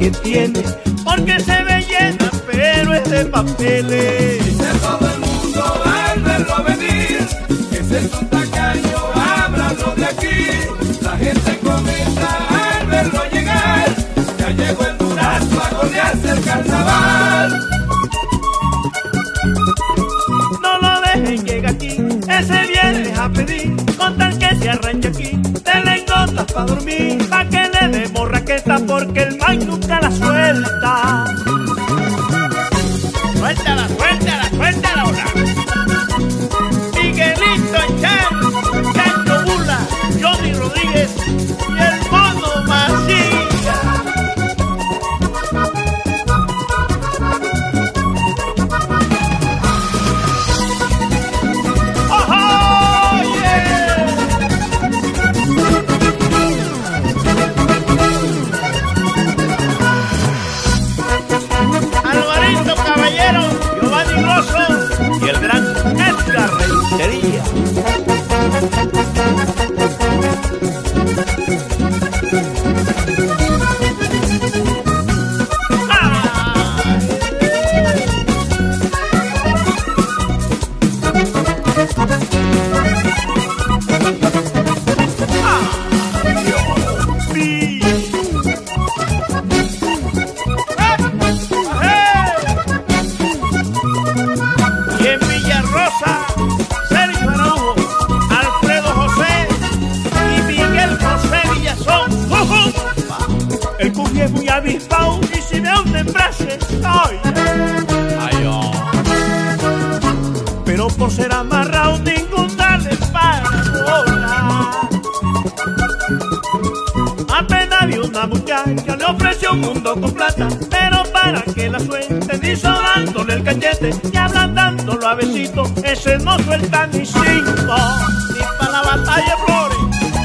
que tiene, porque se ve llena, pero es de papeles. Dice todo el mundo al verlo venir, que ese es un tacaño, háblalo de aquí. La gente comenta al verlo llegar, ya llegó el Durazno a golearse el carnaval. No lo dejen, llega aquí, ese viene a pedir, con tal que se arranque aquí, denle gotas pa' dormir, pa' que le demos raqueta, porque el man nunca la suelta. Suéltala, suéltala, suéltala ahora. Miguelito Echar, Chancho Bula, Johnny Rodríguez y el Mono Macías. Alvarito Caballero, Giovanni Rosso y el gran Edgar Rentería. Y en Villarrosa, Sergio Araujo, Alfredo José y Miguel José Villazón. El cuji es muy avispado y si me hunden braces, ¡ay! ¡Ay, oh! Pero por ser amarrado ninguna le para bola. Apenas vi una muchacha, le ofreció un mundo con plata, pero para que la suelte, hizo dándole el cachete y ablandándolo a besitos, ese no suelta ni cinco, ni para la batalla de flores.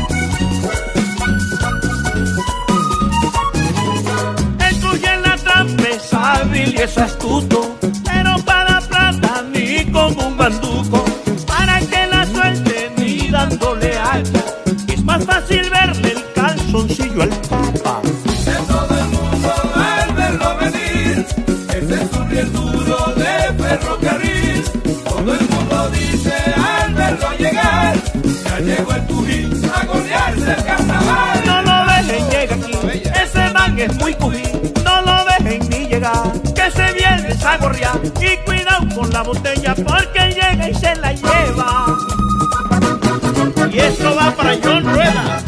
El cuji en la trampa es hábil y es astuto, pero para plata ni con un banduco, para que la suelte ni dándole hacha, es más fácil verle el calzoncillo al papa. Dice todo el mundo al verlo venir, ese es un riel duro de ferrocarril. Todo el mundo dice al verlo llegar, ya llegó el Turín a golearse el carnaval. No lo dejen, llega aquí, ese man es muy cují, no lo dejen ni llegar, que se viene a gorrear, y cuidado con la botella porque llega y se la lleva. Y esto va para John Rueda.